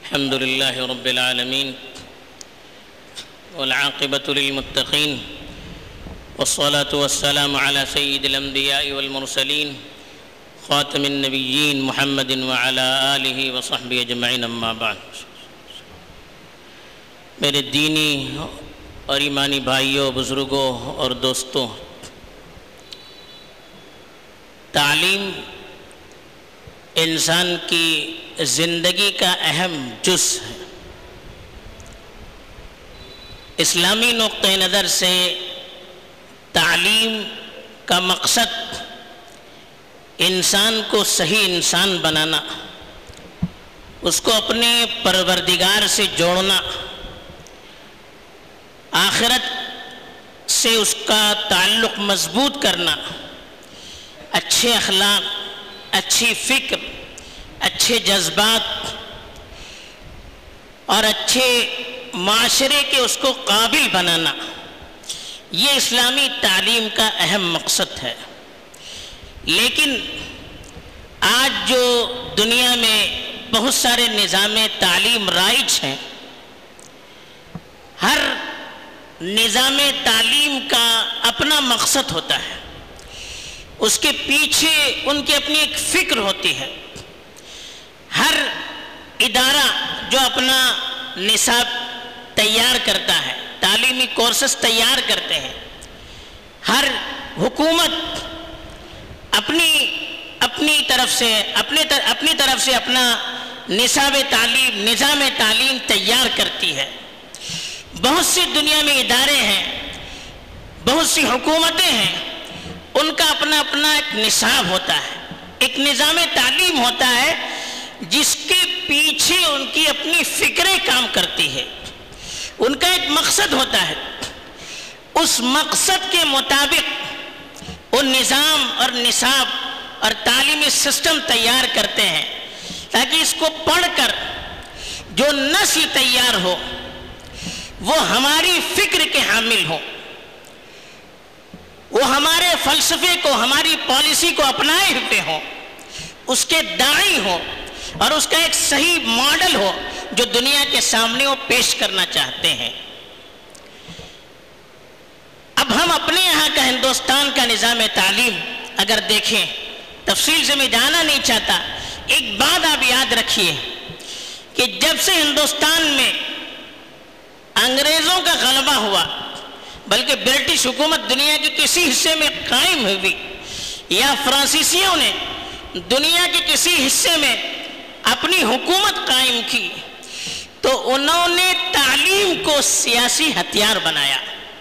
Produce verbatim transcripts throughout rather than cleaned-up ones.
الحمد لله رب العالمين والعاقبة للمتقين والصلاة والسلام على سيد الأنبياء والمرسلين خاتم النبيين محمد وعلى آله وصحبه أجمعين أما بعد. میرے دینی اور ایمانی بھائیوں، بزرگوں اور دوستوں، تعلیم انسان کی زندگی کا اہم جز ہے. اسلامی نقطہ نظر سے تعلیم کا مقصد انسان کو صحیح انسان بنانا، اس کو اپنے پروردگار سے جوڑنا، آخرت سے اس کا تعلق مضبوط کرنا، اچھے اخلاق، اچھی فکر، اچھے جذبات اور اچھے معاشرے کے اس کو قابل بنانا، یہ اسلامی تعلیم کا اہم مقصد ہے. لیکن آج جو دنیا میں بہت سارے نظام تعلیم رائج ہیں، ہر نظام تعلیم کا اپنا مقصد ہوتا ہے، اس کے پیچھے ان کی اپنی ایک فکر ہوتی ہے. ہر ادارہ جو اپنا نصاب تیار کرتا ہے، تعلیمی کورسز تیار کرتے ہیں، ہر حکومت اپنی اپنی طرف سے اپنے اپنی طرف سے اپنا نصاب تعلیم، نظام تعلیم تیار کرتی ہے. بہت سی دنیا میں ادارے ہیں، بہت سی حکومتیں ہیں، ان کا اپنا اپنا ایک نصاب ہوتا ہے، ایک نظام تعلیم ہوتا ہے جس کے پیچھے ان کی اپنی فکریں کام کرتی ہے، ان کا ایک مقصد ہوتا ہے. اس مقصد کے مطابق وہ نظام اور نصاب اور تعلیمی سسٹم تیار کرتے ہیں تاکہ اس کو پڑھ کر جو نسل تیار ہو وہ ہماری فکر کے حامل ہو، وہ ہمارے فلسفے کو، ہماری پالیسی کو اپنائے ہوئے ہو، اس کے داعی ہو اور اس کا ایک صحیح ماڈل ہو جو دنیا کے سامنے وہ پیش کرنا چاہتے ہیں. اب ہم اپنے یہاں کا ہندوستان کا نظام تعلیم اگر دیکھیں، تفصیل سے میں جانا نہیں چاہتا، ایک بات آپ یاد رکھیے کہ جب سے ہندوستان میں انگریزوں کا غلبہ ہوا، بلکہ برٹش حکومت دنیا کے کسی حصے میں قائم ہوئی یا فرانسیسیوں نے دنیا کے کسی حصے میں اپنی حکومت قائم کی، تو انہوں نے تعلیم کو سیاسی ہتھیار بنایا.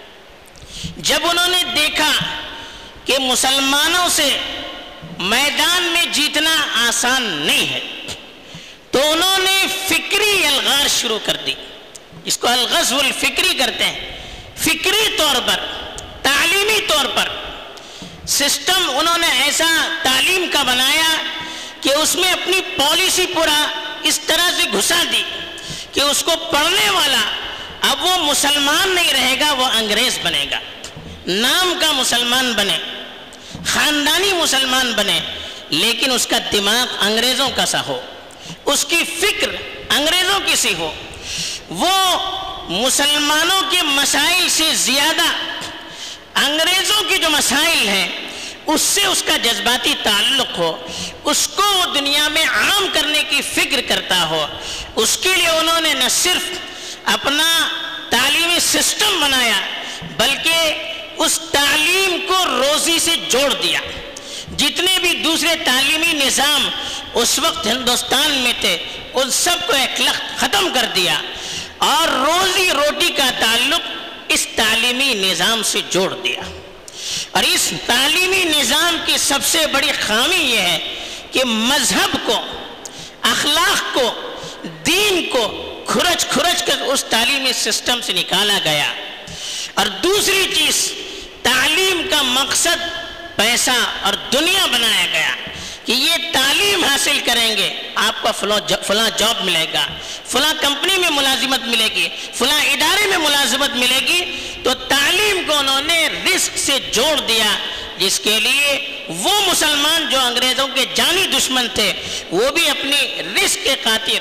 جب انہوں نے دیکھا کہ مسلمانوں سے میدان میں جیتنا آسان نہیں ہے، تو انہوں نے فکری الغار شروع کر دی، اس کو الغزو الفکری کرتے ہیں. فکری طور پر، تعلیمی طور پر سسٹم انہوں نے ایسا تعلیم کا بنایا کہ اس میں اپنی پالیسی پورا اس طرح سے گھسا دی کہ اس کو پڑھنے والا اب وہ مسلمان نہیں رہے گا، وہ انگریز بنے گا. نام کا مسلمان بنے، خاندانی مسلمان بنے، لیکن اس کا دماغ انگریزوں کا سا ہو، اس کی فکر انگریزوں کی سی ہو، وہ مسلمانوں کے مسائل سے زیادہ انگریزوں کے جو مسائل ہیں اس سے اس کا جذباتی تعلق ہو، اس کو وہ دنیا میں عام کرنے کی فکر کرتا ہو. اس کے لیے انہوں نے نہ صرف اپنا تعلیمی سسٹم بنایا بلکہ اس تعلیم کو روزی سے جوڑ دیا. جتنے بھی دوسرے تعلیمی نظام اس وقت ہندوستان میں تھے ان سب کو ایک لخت ختم کر دیا اور روزی روٹی کا تعلق اس تعلیمی نظام سے جوڑ دیا. اور اس تعلیمی نظام کی سب سے بڑی خامی یہ ہے کہ مذہب کو، اخلاق کو، دین کو کھرچ کھرچ کر اس تعلیمی سسٹم سے نکالا گیا. اور دوسری چیز، تعلیم کا مقصد پیسہ اور دنیا بنایا گیا کہ یہ تعلیم حاصل کریں گے آپ کو فلاں جاب ملے گا، فلاں کمپنی میں ملازمت ملے گی، فلاں ادارے میں ملازمت ملے گی. تو تعلیم کو انہوں نے رزق سے جوڑ دیا، جس کے لیے وہ مسلمان جو انگریزوں کے جانی دشمن تھے وہ بھی اپنی رزق کے خاطر،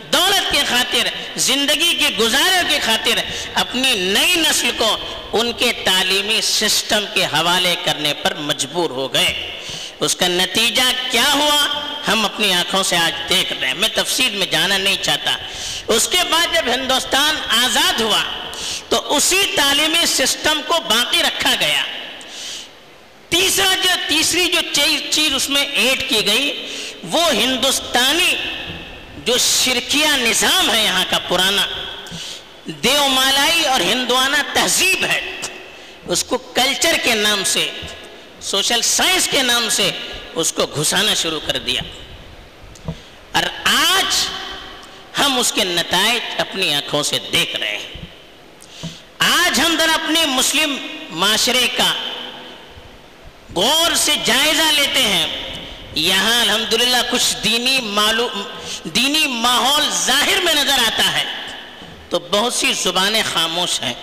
دولت کی خاطر، زندگی کے گزارے کی خاطر اپنی نئی نسل کو ان کے تعلیمی سسٹم کے حوالے کرنے پر مجبور ہو گئے۔ اس کا نتیجہ کیا ہوا ہم اپنی آنکھوں سے آج دیکھ رہے ہیں، میں تفصیل میں جانا نہیں چاہتا۔ اس کے بعد جب ہندوستان آزاد ہوا تو اسی تعلیمی سسٹم کو باقی رکھا گیا۔ تیسرا جو تیسری جو چیز اس میں ایڈ کی گئی وہ ہندوستانی جو شرکیہ نظام ہے یہاں کا پرانا، دیو مالائی اور ہندوانہ تہذیب ہے، اس کو کلچر کے نام سے، سوشل سائنس کے نام سے اس کو گھسانا شروع کر دیا، اور آج ہم اس کے نتائج اپنی آنکھوں سے دیکھ رہے ہیں۔ آج ہم ذرا اپنے مسلم معاشرے کا غور سے جائزہ لیتے ہیں، یہاں الحمدللہ کچھ دینی معلوم دینی ماحول ظاہر میں نظر آتا ہے تو بہت سی زبانیں خاموش ہیں،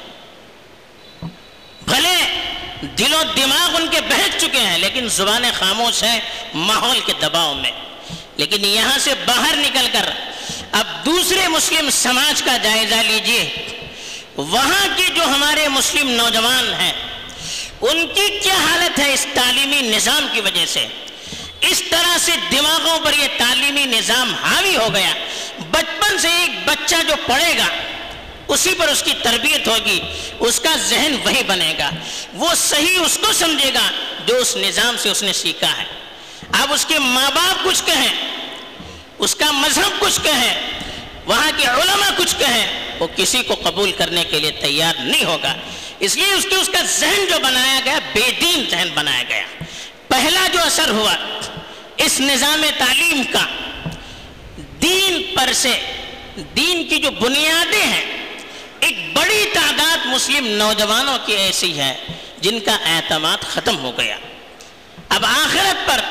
بھلے دل و دماغ ان کے بہک چکے ہیں لیکن زبانیں خاموش ہیں ماحول کے دباؤ میں۔ لیکن یہاں سے باہر نکل کر اب دوسرے مسلم سماج کا جائزہ لیجئے، وہاں کے جو ہمارے مسلم نوجوان ہیں ان کی کیا حالت ہے اس تعلیمی نظام کی وجہ سے۔ اس طرح سے دماغوں پر یہ تعلیمی نظام حاوی ہو گیا، بچپن سے ایک بچہ جو پڑھے گا اسی پر اس کی تربیت ہوگی، اس کا ذہن وہی بنے گا، وہ صحیح اس کو سمجھے گا جو اس نظام سے اس نے سیکھا ہے۔ اب اس کے ماں باپ کچھ کہیں، اس کا مذہب کچھ کہیں، وہاں کے علماء کچھ کہیں، وہ کسی کو قبول کرنے کے لیے تیار نہیں ہوگا۔ اس لیے اس کے اس کا ذہن جو بنایا گیا بے دین ذہن بنایا گیا۔ پہلا جو اثر ہوا اس نظام تعلیم کا، دین پر سے، دین کی جو بنیادیں ہیں، ایک بڑی تعداد مسلم نوجوانوں کی ایسی ہے جن کا اعتماد ختم ہو گیا۔ اب آخرت پر،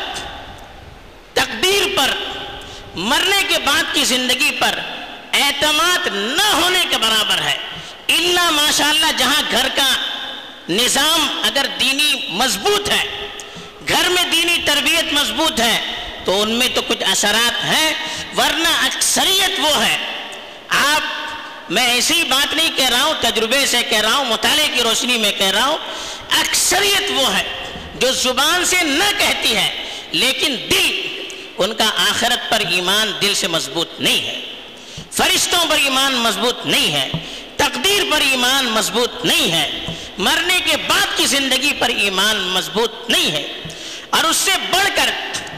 تقدیر پر، مرنے کے بعد کی زندگی پر اعتماد نہ ہونے کے برابر ہے، الا ماشاءاللہ جہاں گھر کا نظام اگر دینی مضبوط ہے، گھر میں دینی تربیت مضبوط ہے تو ان میں تو کچھ اثرات ہیں، ورنہ اکثریت وہ ہے۔ آپ، میں ایسی بات نہیں کہہ رہا ہوں، تجربے سے کہہ رہا ہوں، مطالعے کی روشنی میں کہہ رہا ہوں، اکثریت وہ ہے جو زبان سے نہ کہتی ہے لیکن دل، ان کا آخرت پر ایمان دل سے مضبوط نہیں ہے، فرشتوں پر ایمان مضبوط نہیں ہے، تقدیر پر ایمان مضبوط نہیں ہے، مرنے کے بعد کی زندگی پر ایمان مضبوط نہیں ہے، اور اس سے بڑھ کر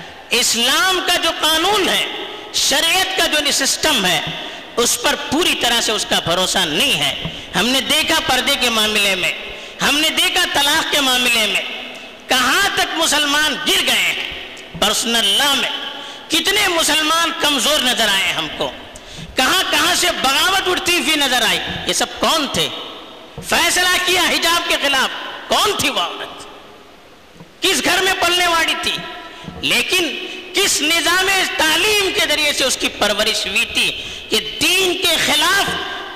اسلام کا جو قانون ہے، شریعت کا جو سسٹم ہے، اس پر پوری طرح سے اس کا بھروسہ نہیں ہے۔ ہم نے دیکھا پردے کے معاملے میں، ہم نے دیکھا طلاق کے معاملے میں کہاں تک مسلمان گر گئے ہیں، پرسنل لا میں کتنے مسلمان کمزور نظر آئے ہم کو، کہاں کہاں سے بغاوت اٹھتی ہوئی نظر آئی۔ یہ سب کون تھے؟ فیصلہ کیا حجاب کے خلاف، کون تھی وہ عورت؟ کس گھر میں پلنے والی تھی؟ لیکن کس نظام تعلیم کے ذریعے سے اس کی پرورش ہوئی تھی کہ دین کے خلاف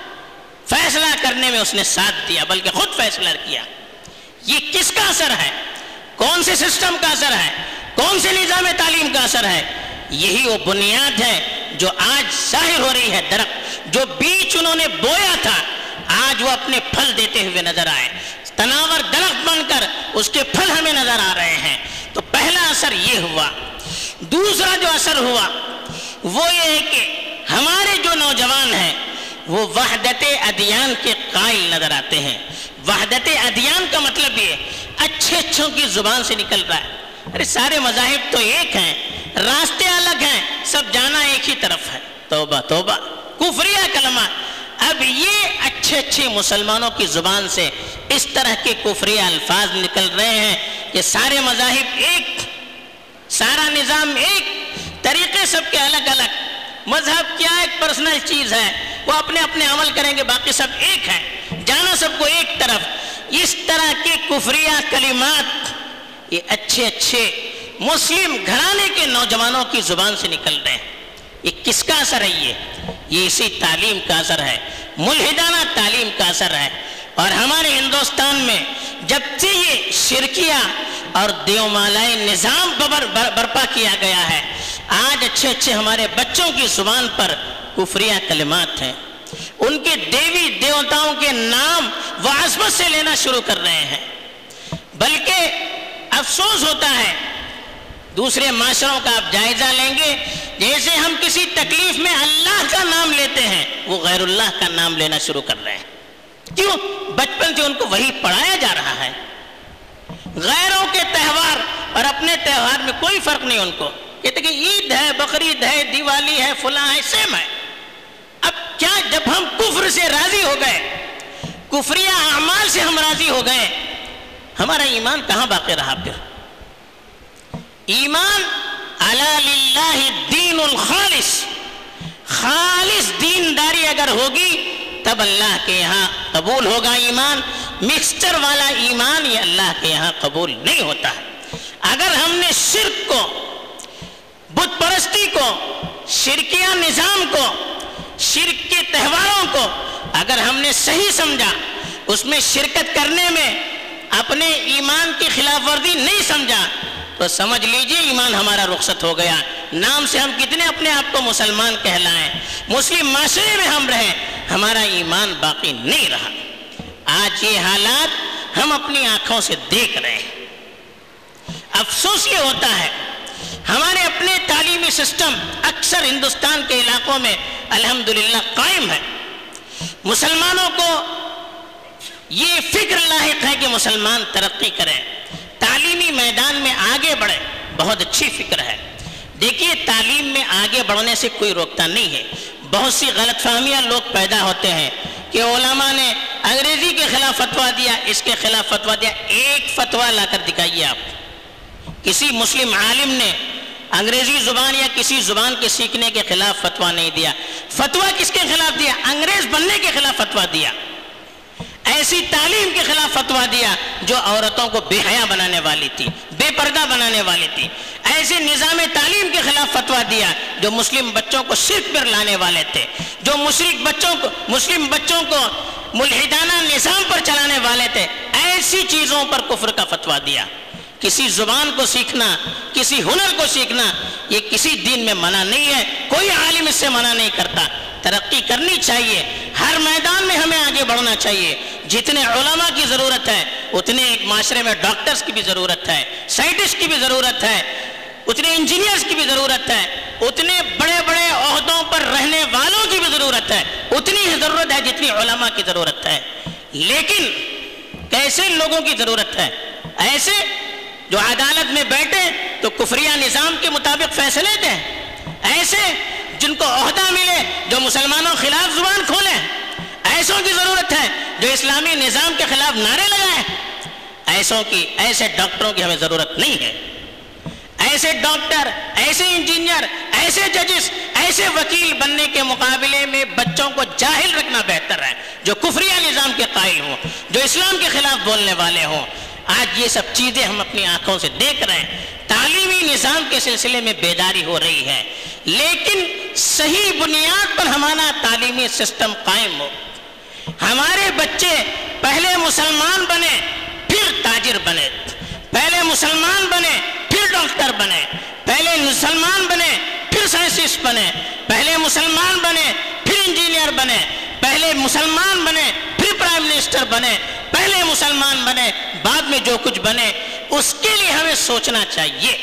فیصلہ کرنے میں اس نے ساتھ دیا، بلکہ خود فیصلہ کیا۔ یہ کس کا اثر ہے؟ کون سے سسٹم کا اثر ہے؟ کون سے نظام تعلیم کا اثر ہے؟ یہی وہ بنیاد ہے جو آج ظاہر ہو رہی ہے، درخت جو بیچ انہوں نے بویا تھا آج وہ اپنے پھل دیتے ہوئے نظر آئے، تناور درخت بن کر اس کے پھل ہمیں نظر آ رہے ہیں۔ تو پہلا اثر یہ ہوا۔ دوسرا جو اثر ہوا وہ یہ ہے کہ ہمارے جو نوجوان ہیں وہ وحدت ادیان کے قائل نظر آتے ہیں۔ وحدت ادیان کا مطلب یہ اچھے اچھوں کی زبان سے نکل رہا ہے، ارے سارے مذاہب تو ایک ہیں، راستے الگ ہیں، سب جانا ایک ہی طرف ہے۔ توبہ توبہ، کفریہ کلمہ۔ اب یہ اچھے اچھے مسلمانوں کی زبان سے اس طرح کے کفریہ الفاظ نکل رہے ہیں کہ سارے مذاہب ایک، سارا نظام ایک، طریقے سب کے الگ الگ، مذہب کیا ایک پرسنل چیز ہے، وہ اپنے اپنے عمل کریں گے، باقی سب ایک ہیں، جانا سب کو ایک طرف۔ اس طرح کے کفریہ کلمات یہ اچھے اچھے مسلم گھرانے کے نوجوانوں کی زبان سے نکل رہے ہیں۔ یہ کس کا اثر ہے؟ یہ یہ اسی تعلیم کا اثر ہے، ملحدانہ تعلیم کا اثر ہے۔ اور ہمارے ہندوستان میں جب سے یہ شرکیہ اور دیومالائی نظام برپا کیا گیا ہے، آج اچھے اچھے ہمارے بچوں کی زبان پر کفریہ کلمات ہیں. ان کے دیوی دیوتاؤں کے نام وہ عظمت سے لینا شروع کر رہے ہیں. بلکہ افسوس ہوتا ہے دوسرے معاشروں کا آپ جائزہ لیں گے، جیسے ہم کسی تکلیف میں اللہ کا نام لیتے ہیں وہ غیر اللہ کا نام لینا شروع کر رہے ہیں. کیوں؟ بچپن سے ان کو وہی پڑھایا جا رہا ہے. غیروں کے تہوار اور اپنے تہوار میں کوئی فرق نہیں. ان کو کہتے کہ عید ہے، بقرعید ہے، دیوالی ہے، فلاں ہے، سیم ہے. اب کیا جب ہم کفر سے راضی ہو گئے، کفریہ اعمال سے ہم راضی ہو گئے، ہمارا ایمان کہاں باقی رہا؟ پھر ایمان علی للہ الدین الخالص، خالص دینداری اگر ہوگی تب اللہ کے یہاں قبول ہوگا ایمان. مکسچر والا ایمان یہ اللہ کے یہاں قبول نہیں ہوتا ہے. اگر ہم نے شرک کو، بت پرستی کو، شرکیہ نظام کو، شرک کے تہواروں کو اگر ہم نے صحیح سمجھا، اس میں شرکت کرنے میں اپنے ایمان کی خلاف ورزی نہیں سمجھا، تو سمجھ لیجئے ایمان ہمارا رخصت ہو گیا. نام سے ہم کتنے اپنے آپ کو مسلمان کہلائیں، مسلم معاشرے میں ہم رہیں، ہمارا ایمان باقی نہیں رہا. آج یہ حالات ہم اپنی آنکھوں سے دیکھ رہے ہیں. افسوس یہ ہوتا ہے ہمارے اپنے تعلیمی سسٹم اکثر ہندوستان کے علاقوں میں الحمدللہ قائم ہے. مسلمانوں کو یہ فکر لاحق ہے کہ مسلمان ترقی کریں، تعلیمی میدان میں آگے بڑھے. بہت اچھی فکر ہے. دیکھیے تعلیم میں آگے بڑھنے سے کوئی روکتا نہیں ہے. بہت سی غلط فہمیاں لوگ پیدا ہوتے ہیں کہ علماء نے انگریزی کے خلاف فتویٰ دیا، اس کے خلاف فتویٰ دیا. ایک فتویٰ لا کر دکھائیے آپ. کسی مسلم عالم نے انگریزی زبان یا کسی زبان کے سیکھنے کے خلاف فتویٰ نہیں دیا. فتویٰ کس کے خلاف دیا؟ انگریز بننے کے خلاف فتویٰ دیا. ایسی تعلیم کے خلاف فتویٰ دیا جو عورتوں کو بے حیا بنانے والی تھی، بے پردہ بنانے والی تھی. ایسے نظام تعلیم کے خلاف فتویٰ دیا جو مسلم بچوں کو شرک پر لانے والے تھے، جو مشرک بچوں کو مسلم بچوں کو ملحدانہ نظام پر چلانے والے تھے. ایسی چیزوں پر کفر کا فتویٰ دیا. کسی زبان کو سیکھنا، کسی ہنر کو سیکھنا یہ کسی دین میں منع نہیں ہے. کوئی عالم اس سے منع نہیں کرتا. ترقی کرنی چاہیے، ہر میدان میں ہمیں آگے بڑھنا چاہیے. جتنے علماء کی ضرورت ہے اتنے ایک معاشرے میں ڈاکٹرز کی بھی ضرورت ہے، سائنٹسٹ کی بھی ضرورت ہے، اتنے انجینئرز کی بھی ضرورت ہے، اتنے بڑے بڑے عہدوں پر رہنے والوں کی بھی ضرورت ہے. اتنی ہی ضرورت ہے جتنی علماء کی ضرورت ہے. لیکن کیسے لوگوں کی ضرورت ہے؟ ایسے جو عدالت میں بیٹھے تو کفریہ نظام کے مطابق فیصلے دیں، ایسے جن کو عہدہ ملے جو مسلمانوں خلاف زبان کھولیں. ایسوں کی ضرورت ہے جو اسلامی نظام کے خلاف نعرے لگائیں. ایسوں کی ایسے ڈاکٹروں کی ہمیں ضرورت نہیں ہے. ایسے ڈاکٹر، ایسے انجینئر، ایسے ججز، ایسے وکیل بننے کے مقابلے میں بچوں کو جاہل رکھنا بہتر ہے جو کفریہ نظام کے قائل ہوں، جو اسلام کے خلاف بولنے والے ہوں. آج یہ سب چیزیں ہم اپنی آنکھوں سے دیکھ رہے ہیں. تعلیمی نظام کے سلسلے میں بیداری ہو رہی ہے، لیکن صحیح بنیاد پر ہمارا تعلیمی سسٹم قائم ہو. ہمارے بچے پہلے مسلمان بنے پھر تاجر بنے، پہلے مسلمان بنے پھر ڈاکٹر بنے، پہلے مسلمان بنے پھر سائنسسٹ بنے، پہلے مسلمان بنے پھر انجینئر بنے، پہلے مسلمان بنے پھر پرائم منسٹر بنے، پہلے مسلمان بنے بعد میں جو کچھ بنے. اس کے لیے ہمیں سوچنا چاہیے.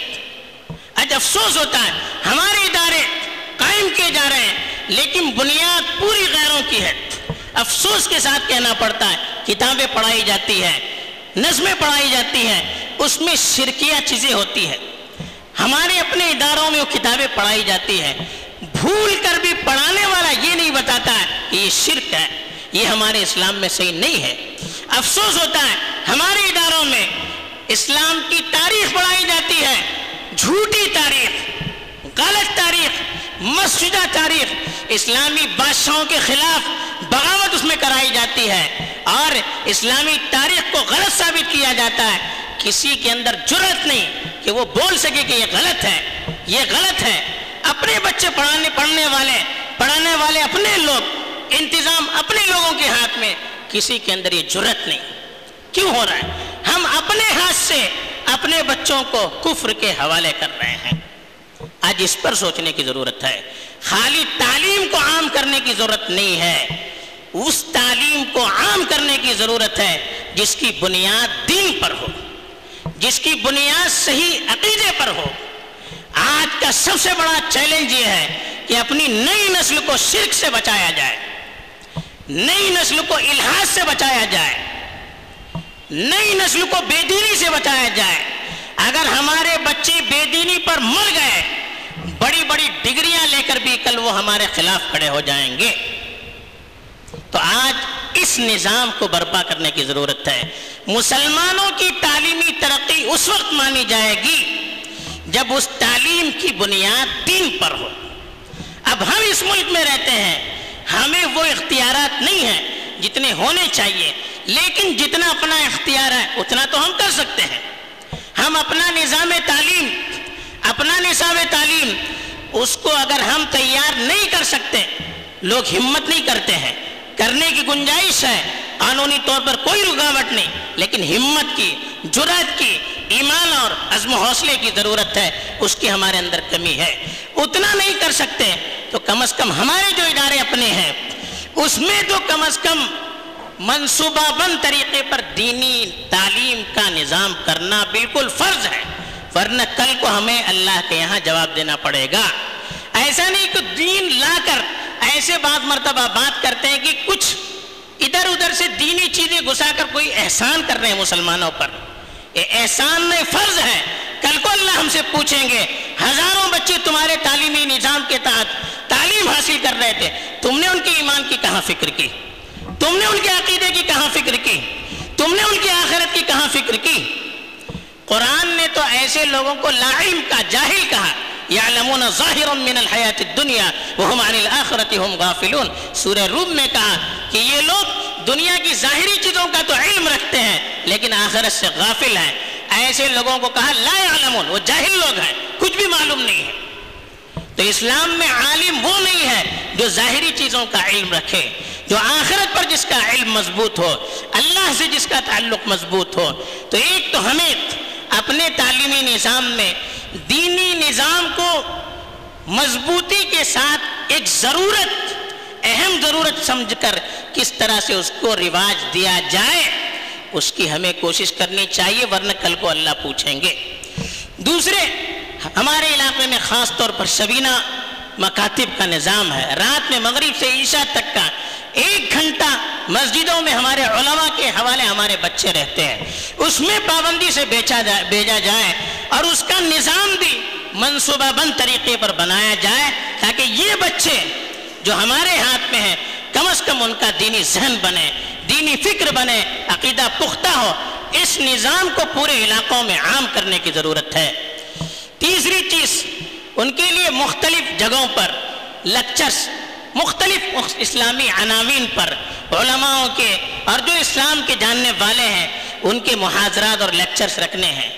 آج افسوس ہوتا ہے ہمارے ادارے قائم کیے جا رہے ہیں لیکن بنیاد پوری غیروں کی ہے. افسوس کے ساتھ کہنا پڑتا ہے کتابیں پڑھائی جاتی ہیں، نظمیں پڑھائی جاتی ہیں، اس میں شرکیہ چیزیں ہوتی ہیں. ہمارے اپنے اداروں میں وہ کتابیں پڑھائی جاتی ہیں، بھول کر بھی پڑھانے والا یہ نہیں بتاتا ہے کہ یہ شرک ہے، یہ ہمارے اسلام میں صحیح نہیں ہے. افسوس ہوتا ہے ہمارے اداروں میں اسلام کی تاریخ پڑھائی جاتی ہے، جھوٹی تاریخ، غلط تاریخ، مسجدہ تاریخ، اسلامی بادشاہوں کے خلاف بغاوت اس میں کرائی جاتی ہے اور اسلامی تاریخ کو غلط ثابت کیا جاتا ہے. کسی کے اندر جرأت نہیں کہ وہ بول سکے کہ یہ غلط ہے، یہ غلط ہے. اپنے بچے پڑھانے پڑھنے والے پڑھانے والے اپنے لوگ، انتظام اپنے لوگوں کے ہاتھ میں، کسی کے اندر یہ جرأت نہیں. کیوں ہو رہا ہے؟ ہم اپنے ہاتھ سے اپنے بچوں کو کفر کے حوالے کر رہے ہیں. آج اس پر سوچنے کی ضرورت ہے. خالی تعلیم کو عام کرنے کی ضرورت نہیں ہے, اس تعلیم کو عام کرنے کی ضرورت ہے جس کی بنیاد دین پر ہو, جس کی بنیاد صحیح عقیدے پر ہو. آج کا سب سے بڑا چیلنج یہ ہے کہ اپنی نئی نسل کو شرک سے بچایا جائے, نئی نسل کو الحاد سے بچایا جائے, نئی نسل کو بے دینی سے بچایا جائے. اگر ہمارے بچے بے دینی پر مر گئے, بڑی بڑی ڈگریاں لے کر بھی کل وہ ہمارے خلاف کھڑے ہو جائیں گے. تو آج اس نظام کو برپا کرنے کی ضرورت ہے. مسلمانوں کی تعلیمی ترقی اس وقت مانی جائے گی جب اس تعلیم کی بنیاد دین پر ہو. اب ہم اس ملک میں رہتے ہیں, ہمیں وہ اختیارات نہیں ہیں جتنے ہونے چاہیے, لیکن جتنا اپنا اختیار ہے اتنا تو ہم کر سکتے ہیں. ہم اپنا نظام تعلیم, اپنا نصاب تعلیم, اس کو اگر ہم تیار نہیں کر سکتے, لوگ ہمت نہیں کرتے ہیں, کرنے کی گنجائش ہے, قانونی طور پر کوئی رکاوٹ نہیں, لیکن ہمت کی, جرأت کی, ایمان اور عزم و حوصلے کی ضرورت ہے, اس کی ہمارے اندر کمی ہے. اتنا نہیں کر سکتے تو کم از کم ہمارے جو ادارے اپنے ہیں اس میں تو کم از کم منصوبہ بند طریقے پر دینی تعلیم کا نظام کرنا بالکل فرض ہے, ورنہ کل کو ہمیں اللہ کے یہاں جواب دینا پڑے گا. ایسا نہیں کہ دین لا کر ایسے بعض مرتبہ بات کرتے ہیں کہ کچھ ادھر ادھر سے دینی چیزیں گھسا کر کوئی احسان کر رہے ہیں مسلمانوں پر. یہ احسان نہیں, فرض ہے. کل کو اللہ ہم سے پوچھیں گے, ہزاروں بچے تمہارے تعلیمی نظام کے تحت تعلیم حاصل کر رہے تھے, تم نے ان کے ایمان کی کہاں فکر کی, تم نے ان کے عقیدے کی کہاں فکر کی, تم نے ان کی آخرت کی کہاں فکر کی. قرآن نے تو ایسے لوگوں کو لا علم کا, جاہل کہا. یعلمون ظاہرا من الحیات الدنیا وہم عن الآخرۃ ہم غافلون. سورہ روم میں کہا کہ یہ لوگ دنیا کی ظاہری چیزوں کا تو علم رکھتے ہیں لیکن آخرت سے غافل ہیں. ایسے لوگوں کو کہا لا یعلمون, وہ جاہل لوگ ہیں, کچھ بھی معلوم نہیں ہے. تو اسلام میں عالم وہ نہیں ہے جو ظاہری چیزوں کا علم رکھے, جو آخرت پر جس کا علم مضبوط ہو, اللہ سے جس کا تعلق مضبوط ہو. تو ایک تو ہمیں اپنے تعلیمی نظام میں دینی نظام کو مضبوطی کے ساتھ ایک ضرورت, اہم ضرورت سمجھ کر کس طرح سے اس کو رواج دیا جائے, اس کی ہمیں کوشش کرنی چاہیے, ورنہ کل کو اللہ پوچھیں گے. دوسرے, ہمارے علاقے میں خاص طور پر شبینہ مکاتب کا نظام ہے. رات میں مغرب سے عشاء تک کا ایک گھنٹہ مسجدوں میں ہمارے علماء کے حوالے ہمارے بچے رہتے ہیں. اس میں پابندی سے بیچا جائے, بھیجا جائے اور اس کا نظام بھی منصوبہ بند طریقے پر بنایا جائے تاکہ یہ بچے جو ہمارے ہاتھ میں ہیں کم از کم ان کا دینی ذہن بنے, دینی فکر بنے, عقیدہ پختہ ہو. اس نظام کو پورے علاقوں میں عام کرنے کی ضرورت ہے. تیسری چیز, ان کے لیے مختلف جگہوں پر لیکچرز, مختلف اسلامی عناوین پر علماءوں کے اور جو اسلام کے جاننے والے ہیں ان کے محاضرات اور لیکچرز رکھنے ہیں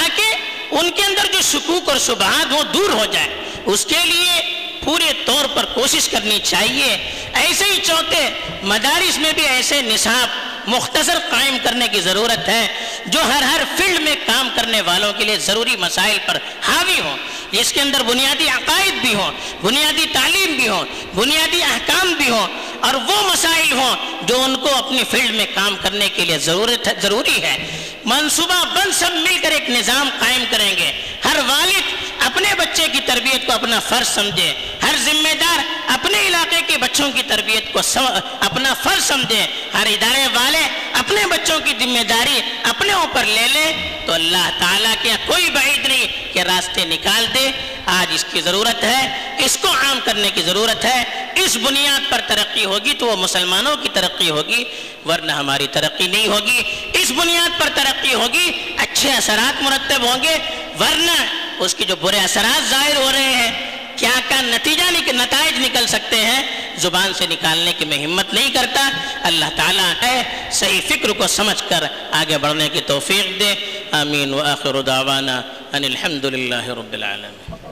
تاکہ ان کے اندر جو شکوک اور شبہات وہ دور ہو جائے. اس کے لیے پورے طور پر کوشش کرنی چاہیے. ایسے ہی چوتھے, مدارس میں بھی ایسے نصاب مختصر قائم کرنے کی ضرورت ہے جو ہر ہر فیلڈ میں کام کرنے والوں کے لیے ضروری مسائل پر حاوی ہوں, جس کے اندر بنیادی عقائد بھی ہوں, بنیادی تعلیم بھی ہوں, بنیادی احکام بھی ہوں, اور وہ مسائل ہوں جو ان کو اپنی فیلڈ میں کام کرنے کے لیے ضرورت ضروری ہے. منصوبہ بند سب مل کر ایک نظام قائم کریں گے. ہر والد اپنے بچے کی تربیت کو اپنا فرض سمجھے, ہر ذمہ دار اپنے علاقے کے بچوں کی تربیت کو اپنا فرض سمجھے, ہر ادارے والے اپنے بچوں کی ذمہ داری اپنے اوپر لے لیں, تو اللہ تعالیٰ کے کوئی بعید نہیں کہ راستے نکال دے. آج اس کی ضرورت ہے, اس کو عام کرنے کی ضرورت ہے. اس بنیاد پر ترقی ہوگی تو وہ مسلمانوں کی ترقی ہوگی, ورنہ ہماری ترقی نہیں ہوگی. اس بنیاد پر ترقی ہوگی, اچھے اثرات مرتب ہوں گے, ورنہ اس کے جو برے اثرات ظاہر ہو رہے ہیں, کیا کا نتیجہ نتائج نکل سکتے ہیں, زبان سے نکالنے کی میں ہمت نہیں کرتا. اللہ تعالیٰ ہے صحیح فکر کو سمجھ کر آگے بڑھنے کی توفیق دے. آمین. وآخر دعوانا ان الحمد للہ رب العالمین.